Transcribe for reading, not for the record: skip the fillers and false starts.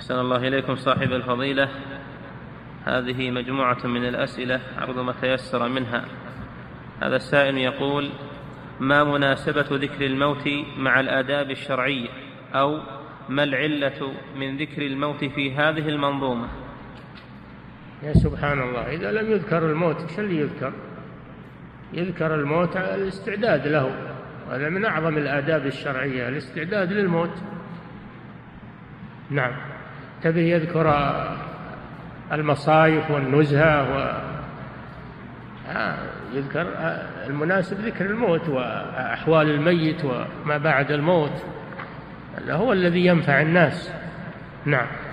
أحسن الله إليكم صاحب الفضيلة. هذه مجموعة من الأسئلة عرض ما تيسر منها. هذا السائل يقول: ما مناسبة ذكر الموت مع الآداب الشرعية، أو ما العلة من ذكر الموت في هذه المنظومة؟ يا سبحان الله، إذا لم يذكر الموت إيش اللي يذكر؟ يذكر الموت على الاستعداد له، هذا من أعظم الآداب الشرعية، الاستعداد للموت. نعم، تبي يذكر المصايف والنزهة يذكر المناسب ذكر الموت وأحوال الميت وما بعد الموت، هذا هو الذي ينفع الناس. نعم.